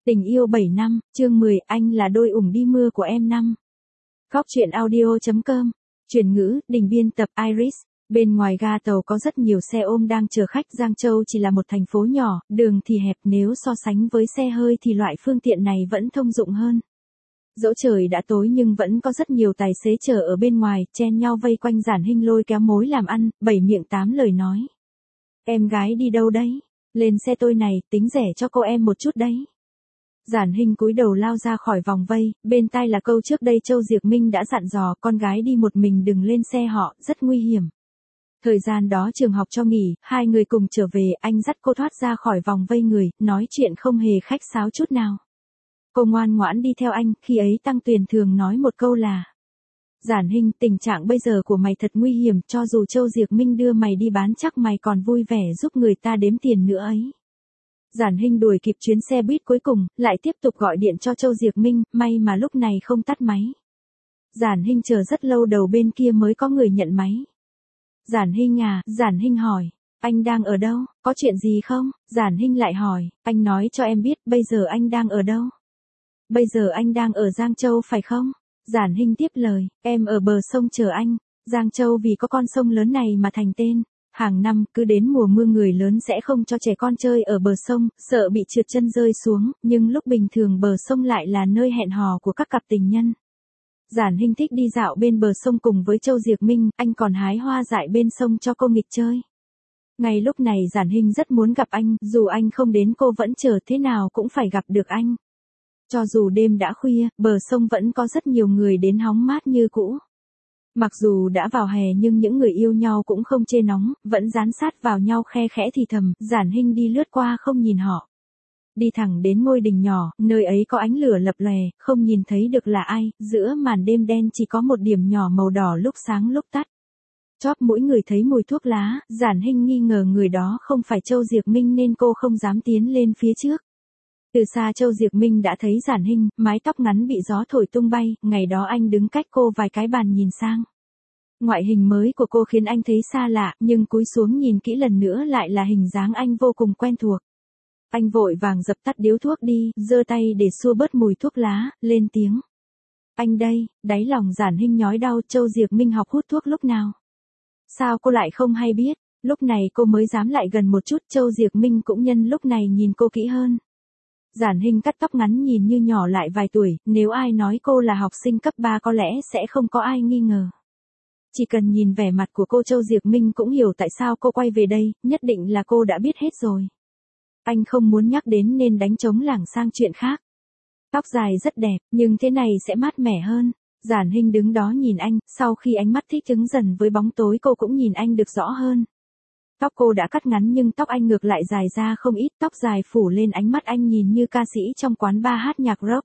Tình yêu 7 năm, chương 10, anh là đôi ủng đi mưa của em năm. Góc truyện audio.com, chuyển ngữ, Đình biên tập Iris. Bên ngoài ga tàu có rất nhiều xe ôm đang chờ khách. Giang Châu chỉ là một thành phố nhỏ, đường thì hẹp, nếu so sánh với xe hơi thì loại phương tiện này vẫn thông dụng hơn. Dẫu trời đã tối nhưng vẫn có rất nhiều tài xế chờ ở bên ngoài, chen nhau vây quanh Giản Hinh lôi kéo mối làm ăn, 7 miệng 8 lời nói. Em gái đi đâu đấy? Lên xe tôi này, tính rẻ cho cô em một chút đấy. Giản Hinh cúi đầu lao ra khỏi vòng vây, bên tai là câu trước đây Châu Diệc Minh đã dặn dò con gái đi một mình đừng lên xe họ, rất nguy hiểm. Thời gian đó trường học cho nghỉ, hai người cùng trở về, anh dắt cô thoát ra khỏi vòng vây người, nói chuyện không hề khách sáo chút nào. Cô ngoan ngoãn đi theo anh, khi ấy Tăng Tuyền thường nói một câu là: Giản Hinh, tình trạng bây giờ của mày thật nguy hiểm, cho dù Châu Diệc Minh đưa mày đi bán chắc mày còn vui vẻ giúp người ta đếm tiền nữa ấy. Giản Hinh đuổi kịp chuyến xe buýt cuối cùng, lại tiếp tục gọi điện cho Châu Diệc Minh, may mà lúc này không tắt máy. Giản Hinh chờ rất lâu đầu bên kia mới có người nhận máy. Giản Hinh à, Giản Hinh hỏi, anh đang ở đâu, có chuyện gì không? Giản Hinh lại hỏi, anh nói cho em biết bây giờ anh đang ở đâu? Bây giờ anh đang ở Giang Châu phải không? Giản Hinh tiếp lời, em ở bờ sông chờ anh. Giang Châu vì có con sông lớn này mà thành tên. Hàng năm, cứ đến mùa mưa người lớn sẽ không cho trẻ con chơi ở bờ sông, sợ bị trượt chân rơi xuống, nhưng lúc bình thường bờ sông lại là nơi hẹn hò của các cặp tình nhân. Giản Hinh thích đi dạo bên bờ sông cùng với Châu Diệc Minh, anh còn hái hoa dại bên sông cho cô nghịch chơi. Ngay lúc này Giản Hinh rất muốn gặp anh, dù anh không đến cô vẫn chờ thế nào cũng phải gặp được anh. Cho dù đêm đã khuya, bờ sông vẫn có rất nhiều người đến hóng mát như cũ. Mặc dù đã vào hè nhưng những người yêu nhau cũng không chê nóng, vẫn dán sát vào nhau khe khẽ thì thầm. Giản Hinh đi lướt qua không nhìn họ. Đi thẳng đến ngôi đình nhỏ, nơi ấy có ánh lửa lập lòe, không nhìn thấy được là ai, giữa màn đêm đen chỉ có một điểm nhỏ màu đỏ lúc sáng lúc tắt. Chóp mũi người thấy mùi thuốc lá, Giản Hinh nghi ngờ người đó không phải Châu Diệc Minh nên cô không dám tiến lên phía trước. Từ xa Châu Diệc Minh đã thấy Giản Hinh, mái tóc ngắn bị gió thổi tung bay, ngày đó anh đứng cách cô vài cái bàn nhìn sang. Ngoại hình mới của cô khiến anh thấy xa lạ, nhưng cúi xuống nhìn kỹ lần nữa lại là hình dáng anh vô cùng quen thuộc. Anh vội vàng dập tắt điếu thuốc đi, giơ tay để xua bớt mùi thuốc lá, lên tiếng. Anh đây, đáy lòng Giản Hinh nhói đau. Châu Diệc Minh học hút thuốc lúc nào? Sao cô lại không hay biết? Lúc này cô mới dám lại gần một chút. Châu Diệc Minh cũng nhân lúc này nhìn cô kỹ hơn. Giản Hinh cắt tóc ngắn nhìn như nhỏ lại vài tuổi, nếu ai nói cô là học sinh cấp 3 có lẽ sẽ không có ai nghi ngờ. Chỉ cần nhìn vẻ mặt của cô Châu Diệc Minh cũng hiểu tại sao cô quay về đây, nhất định là cô đã biết hết rồi. Anh không muốn nhắc đến nên đánh trống lảng sang chuyện khác. Tóc dài rất đẹp, nhưng thế này sẽ mát mẻ hơn. Giản Hinh đứng đó nhìn anh, sau khi ánh mắt thích ứng dần với bóng tối cô cũng nhìn anh được rõ hơn. Tóc cô đã cắt ngắn nhưng tóc anh ngược lại dài ra không ít, tóc dài phủ lên ánh mắt anh nhìn như ca sĩ trong quán bar hát nhạc rock.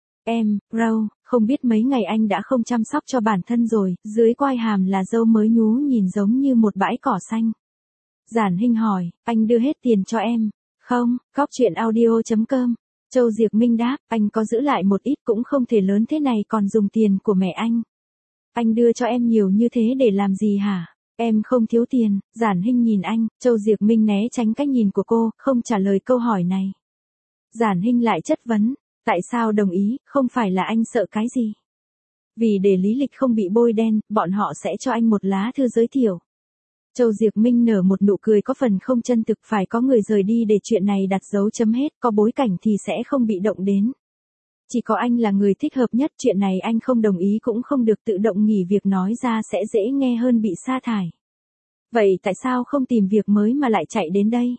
Em, Râu, không biết mấy ngày anh đã không chăm sóc cho bản thân rồi, dưới quai hàm là râu mới nhú nhìn giống như một bãi cỏ xanh. Giản Hinh hỏi, anh đưa hết tiền cho em? Không, góc truyện audio.com. Châu Diệc Minh đáp, anh có giữ lại một ít cũng không thể lớn thế này còn dùng tiền của mẹ anh. Anh đưa cho em nhiều như thế để làm gì hả? Em không thiếu tiền. Giản Hinh nhìn anh, Châu Diệc Minh né tránh cách nhìn của cô, không trả lời câu hỏi này. Giản Hinh lại chất vấn, tại sao đồng ý, không phải là anh sợ cái gì? Vì để lý lịch không bị bôi đen, bọn họ sẽ cho anh một lá thư giới thiệu. Châu Diệc Minh nở một nụ cười có phần không chân thực, phải có người rời đi để chuyện này đặt dấu chấm hết, có bối cảnh thì sẽ không bị động đến. Chỉ có anh là người thích hợp nhất, chuyện này anh không đồng ý cũng không được, tự động nghỉ việc nói ra sẽ dễ nghe hơn bị sa thải. Vậy tại sao không tìm việc mới mà lại chạy đến đây?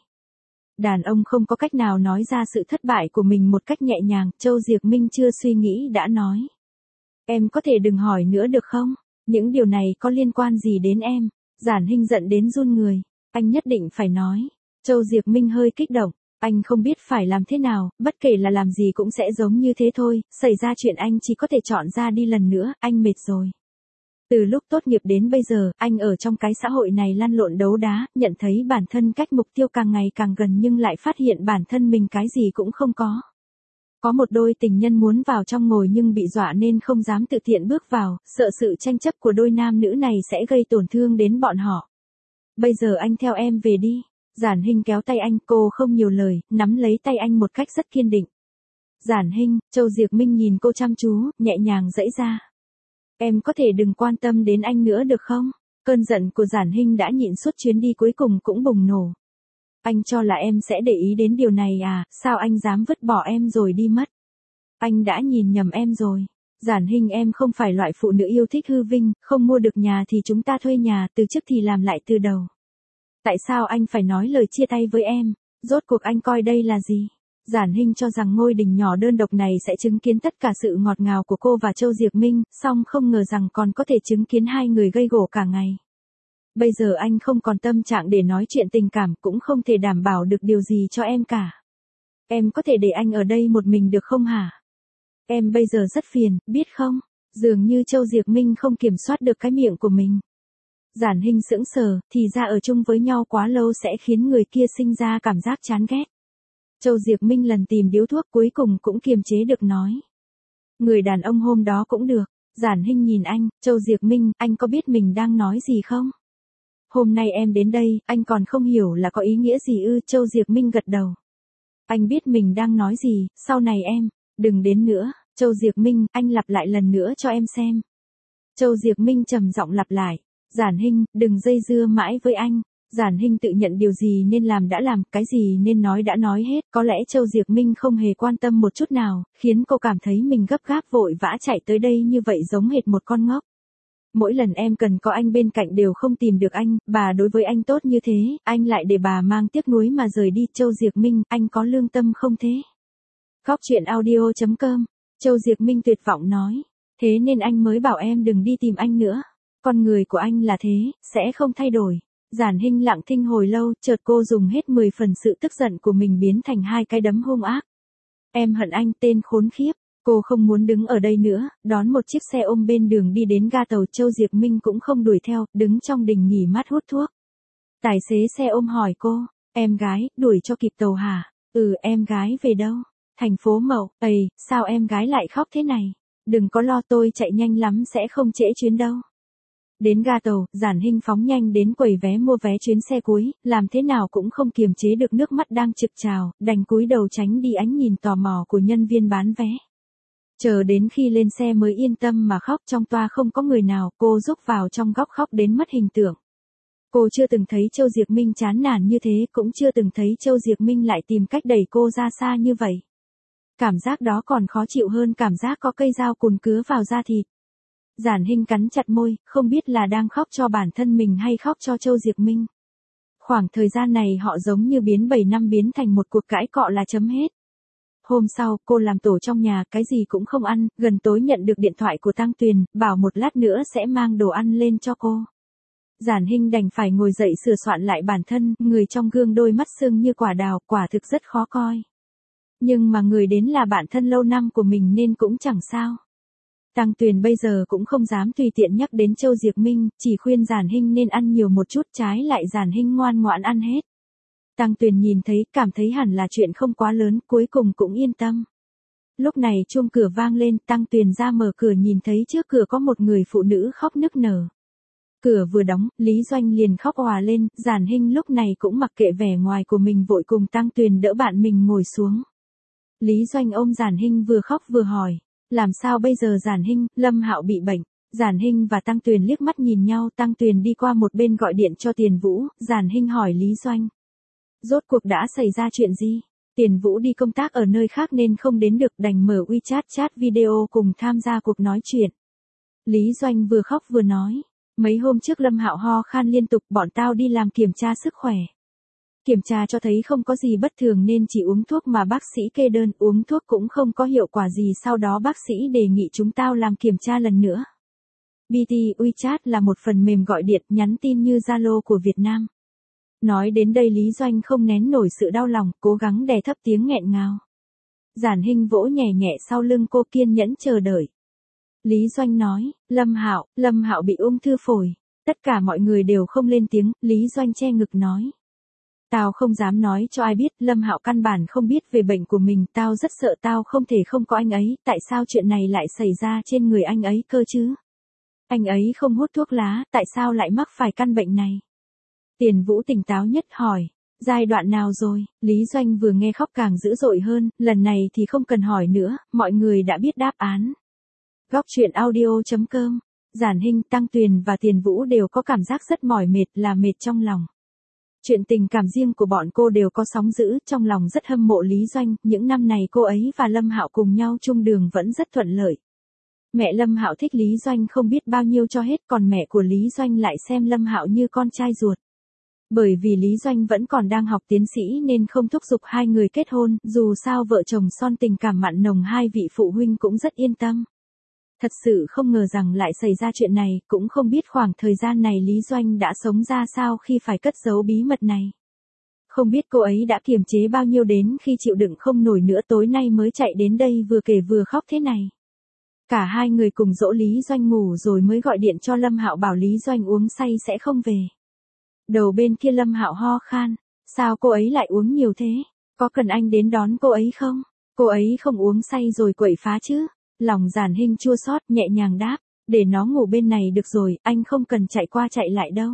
Đàn ông không có cách nào nói ra sự thất bại của mình một cách nhẹ nhàng, Châu Diệc Minh chưa suy nghĩ đã nói. Em có thể đừng hỏi nữa được không? Những điều này có liên quan gì đến em? Giản Hinh giận đến run người. Anh nhất định phải nói. Châu Diệc Minh hơi kích động. Anh không biết phải làm thế nào, bất kể là làm gì cũng sẽ giống như thế thôi, xảy ra chuyện anh chỉ có thể chọn ra đi lần nữa, anh mệt rồi. Từ lúc tốt nghiệp đến bây giờ, anh ở trong cái xã hội này lăn lộn đấu đá, nhận thấy bản thân cách mục tiêu càng ngày càng gần nhưng lại phát hiện bản thân mình cái gì cũng không có. Có một đôi tình nhân muốn vào trong ngồi nhưng bị dọa nên không dám tự tiện bước vào, sợ sự tranh chấp của đôi nam nữ này sẽ gây tổn thương đến bọn họ. Bây giờ anh theo em về đi. Giản Hinh kéo tay anh, cô không nhiều lời, nắm lấy tay anh một cách rất kiên định. Giản Hinh, Châu Diệc Minh nhìn cô chăm chú, nhẹ nhàng giãy ra. Em có thể đừng quan tâm đến anh nữa được không? Cơn giận của Giản Hinh đã nhịn suốt chuyến đi cuối cùng cũng bùng nổ. Anh cho là em sẽ để ý đến điều này à, sao anh dám vứt bỏ em rồi đi mất? Anh đã nhìn nhầm em rồi. Giản Hinh, em không phải loại phụ nữ yêu thích hư vinh, không mua được nhà thì chúng ta thuê nhà, từ chức thì làm lại từ đầu. Tại sao anh phải nói lời chia tay với em? Rốt cuộc anh coi đây là gì? Giản Hinh cho rằng ngôi đình nhỏ đơn độc này sẽ chứng kiến tất cả sự ngọt ngào của cô và Châu Diệc Minh, song không ngờ rằng còn có thể chứng kiến hai người gây gổ cả ngày. Bây giờ anh không còn tâm trạng để nói chuyện tình cảm, cũng không thể đảm bảo được điều gì cho em cả. Em có thể để anh ở đây một mình được không hả? Em bây giờ rất phiền, biết không? Dường như Châu Diệc Minh không kiểm soát được cái miệng của mình. Giản Hinh sững sờ, thì ra ở chung với nhau quá lâu sẽ khiến người kia sinh ra cảm giác chán ghét. Châu Diệc Minh lần tìm điếu thuốc cuối cùng cũng kiềm chế được nói. Người đàn ông hôm đó cũng được. Giản Hinh nhìn anh, Châu Diệc Minh, anh có biết mình đang nói gì không? Hôm nay em đến đây, anh còn không hiểu là có ý nghĩa gì ư? Châu Diệc Minh gật đầu. Anh biết mình đang nói gì, sau này em, đừng đến nữa. Châu Diệc Minh, anh lặp lại lần nữa cho em xem. Châu Diệc Minh trầm giọng lặp lại. Giản Hinh, đừng dây dưa mãi với anh. Giản Hinh tự nhận điều gì nên làm đã làm, cái gì nên nói đã nói hết. Có lẽ Châu Diệc Minh không hề quan tâm một chút nào, khiến cô cảm thấy mình gấp gáp vội vã chạy tới đây như vậy giống hệt một con ngốc. Mỗi lần em cần có anh bên cạnh đều không tìm được anh, bà đối với anh tốt như thế, anh lại để bà mang tiếc nuối mà rời đi. Châu Diệc Minh, anh có lương tâm không thế? Khóc chuyện audio.com. Châu Diệc Minh tuyệt vọng nói. Thế nên anh mới bảo em đừng đi tìm anh nữa. Con người của anh là thế, sẽ không thay đổi. Giản Hinh lặng thinh hồi lâu, chợt cô dùng hết 10 phần sự tức giận của mình biến thành 2 cái đấm hung ác. Em hận anh, tên khốn khiếp. Cô không muốn đứng ở đây nữa, đón một chiếc xe ôm bên đường đi đến ga tàu. Châu Diệc Minh cũng không đuổi theo, đứng trong đình nghỉ mát hút thuốc. Tài xế xe ôm hỏi cô, em gái, đuổi cho kịp tàu hả? Ừ, em gái về đâu? Thành phố Mậu. Sao em gái lại khóc thế này? Đừng có lo, tôi chạy nhanh lắm sẽ không trễ chuyến đâu. Đến ga tàu, Giản Hinh phóng nhanh đến quầy vé mua vé chuyến xe cuối, làm thế nào cũng không kiềm chế được nước mắt đang trực trào, đành cúi đầu tránh đi ánh nhìn tò mò của nhân viên bán vé. Chờ đến khi lên xe mới yên tâm mà khóc. Trong toa không có người nào, cô rúc vào trong góc khóc đến mất hình tượng. Cô chưa từng thấy Châu Diệc Minh chán nản như thế, cũng chưa từng thấy Châu Diệc Minh lại tìm cách đẩy cô ra xa như vậy. Cảm giác đó còn khó chịu hơn cảm giác có cây dao cùn cứa vào da thịt. Giản Hinh cắn chặt môi, không biết là đang khóc cho bản thân mình hay khóc cho Châu Diệc Minh. Khoảng thời gian này họ giống như biến 7 năm biến thành một cuộc cãi cọ là chấm hết. Hôm sau, cô làm tổ trong nhà, cái gì cũng không ăn, gần tối nhận được điện thoại của Tăng Tuyền, bảo một lát nữa sẽ mang đồ ăn lên cho cô. Giản Hinh đành phải ngồi dậy sửa soạn lại bản thân, người trong gương đôi mắt sưng như quả đào, quả thực rất khó coi. Nhưng mà người đến là bạn thân lâu năm của mình nên cũng chẳng sao. Tăng Tuyền bây giờ cũng không dám tùy tiện nhắc đến Châu Diệc Minh, chỉ khuyên Giản Hinh nên ăn nhiều một chút, trái lại Giản Hinh ngoan ngoãn ăn hết. Tăng Tuyền nhìn thấy, cảm thấy hẳn là chuyện không quá lớn, cuối cùng cũng yên tâm. Lúc này chuông cửa vang lên, Tăng Tuyền ra mở cửa nhìn thấy trước cửa có một người phụ nữ khóc nức nở. Cửa vừa đóng, Lý Doanh liền khóc òa lên. Giản Hinh lúc này cũng mặc kệ vẻ ngoài của mình, vội cùng Tăng Tuyền đỡ bạn mình ngồi xuống. Lý Doanh ôm Giản Hinh vừa khóc vừa hỏi, làm sao bây giờ Giản Hinh? Lâm Hạo bị bệnh. Giản Hinh và Tăng Tuyền liếc mắt nhìn nhau, Tăng Tuyền đi qua một bên gọi điện cho Tiền Vũ. Giản Hinh hỏi Lý Doanh, rốt cuộc đã xảy ra chuyện gì? Tiền Vũ đi công tác ở nơi khác nên không đến được, đành mở WeChat chat video cùng tham gia cuộc nói chuyện. Lý Doanh vừa khóc vừa nói, mấy hôm trước Lâm Hạo ho khan liên tục, bọn tao đi làm kiểm tra sức khỏe. Kiểm tra cho thấy không có gì bất thường nên chỉ uống thuốc mà bác sĩ kê đơn, uống thuốc cũng không có hiệu quả gì, sau đó bác sĩ đề nghị chúng tao làm kiểm tra lần nữa. BT WeChat là một phần mềm gọi điện, nhắn tin như Zalo của Việt Nam. Nói đến đây Lý Doanh không nén nổi sự đau lòng, cố gắng đè thấp tiếng nghẹn ngào. Giản Hinh vỗ nhẹ nhẹ sau lưng cô, kiên nhẫn chờ đợi. Lý Doanh nói, Lâm Hạo bị ung thư phổi. Tất cả mọi người đều không lên tiếng, Lý Doanh che ngực nói. Tao không dám nói cho ai biết, Lâm Hạo căn bản không biết về bệnh của mình, tao rất sợ tao không thể không có anh ấy, tại sao chuyện này lại xảy ra trên người anh ấy cơ chứ? Anh ấy không hút thuốc lá, tại sao lại mắc phải căn bệnh này? Tiền Vũ tỉnh táo nhất hỏi, Giai đoạn nào rồi? Lý Doanh vừa nghe khóc càng dữ dội hơn, lần này thì không cần hỏi nữa, mọi người đã biết đáp án. Góc truyện audio.com. Giản Hinh, Tăng Tuyền và Tiền Vũ đều có cảm giác rất mỏi mệt, là mệt trong lòng. Chuyện tình cảm riêng của bọn cô đều có sóng dữ, trong lòng rất hâm mộ Lý Doanh, những năm này cô ấy và Lâm Hạo cùng nhau chung đường vẫn rất thuận lợi. Mẹ Lâm Hạo thích Lý Doanh không biết bao nhiêu cho hết, còn mẹ của Lý Doanh lại xem Lâm Hạo như con trai ruột. Bởi vì Lý Doanh vẫn còn đang học tiến sĩ nên không thúc giục hai người kết hôn, dù sao vợ chồng son tình cảm mặn nồng, hai vị phụ huynh cũng rất yên tâm. Thật sự không ngờ rằng lại xảy ra chuyện này, cũng không biết khoảng thời gian này Lý Doanh đã sống ra sao khi phải cất giấu bí mật này. Không biết cô ấy đã kiềm chế bao nhiêu đến khi chịu đựng không nổi nữa tối nay mới chạy đến đây vừa kể vừa khóc thế này. Cả hai người cùng dỗ Lý Doanh ngủ rồi mới gọi điện cho Lâm Hạo bảo Lý Doanh uống say sẽ không về. Đầu bên kia Lâm Hạo ho khan, sao cô ấy lại uống nhiều thế? Có cần anh đến đón cô ấy không? Cô ấy không uống say rồi quậy phá chứ? Lòng Giản Hinh chua xót nhẹ nhàng đáp, để nó ngủ bên này được rồi, anh không cần chạy qua chạy lại đâu.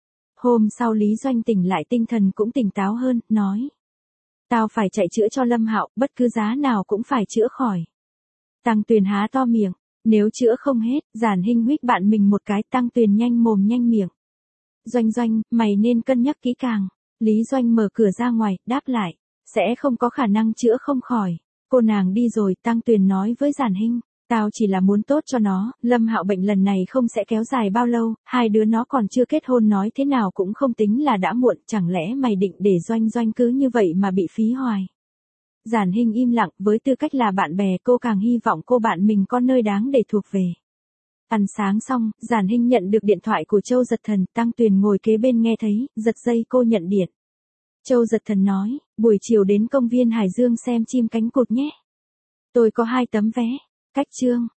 Hôm sau Lý Doanh tỉnh lại tinh thần cũng tỉnh táo hơn, nói. Tao phải chạy chữa cho Lâm Hạo, bất cứ giá nào cũng phải chữa khỏi. Tăng Tuyền há to miệng, nếu chữa không hết, Giản Hinh huých bạn mình một cái, Tăng Tuyền nhanh mồm nhanh miệng. Doanh Doanh, mày nên cân nhắc kỹ càng. Lý Doanh mở cửa ra ngoài, đáp lại, sẽ không có khả năng chữa không khỏi. Cô nàng đi rồi, Tăng Tuyền nói với Giản Hinh, tao chỉ là muốn tốt cho nó, Lâm Hạo bệnh lần này không sẽ kéo dài bao lâu, hai đứa nó còn chưa kết hôn nói thế nào cũng không tính là đã muộn, chẳng lẽ mày định để Doanh Doanh cứ như vậy mà bị phí hoài. Giản Hinh im lặng, với tư cách là bạn bè cô càng hy vọng cô bạn mình có nơi đáng để thuộc về. Ăn sáng xong, Giản Hinh nhận được điện thoại của Châu Giật Thần, Tăng Tuyền ngồi kế bên nghe thấy, giật dây cô nhận điện. Châu Giật Thần nói, buổi chiều đến công viên Hải Dương xem chim cánh cụt nhé. Tôi có 2 tấm vé. Cách chương.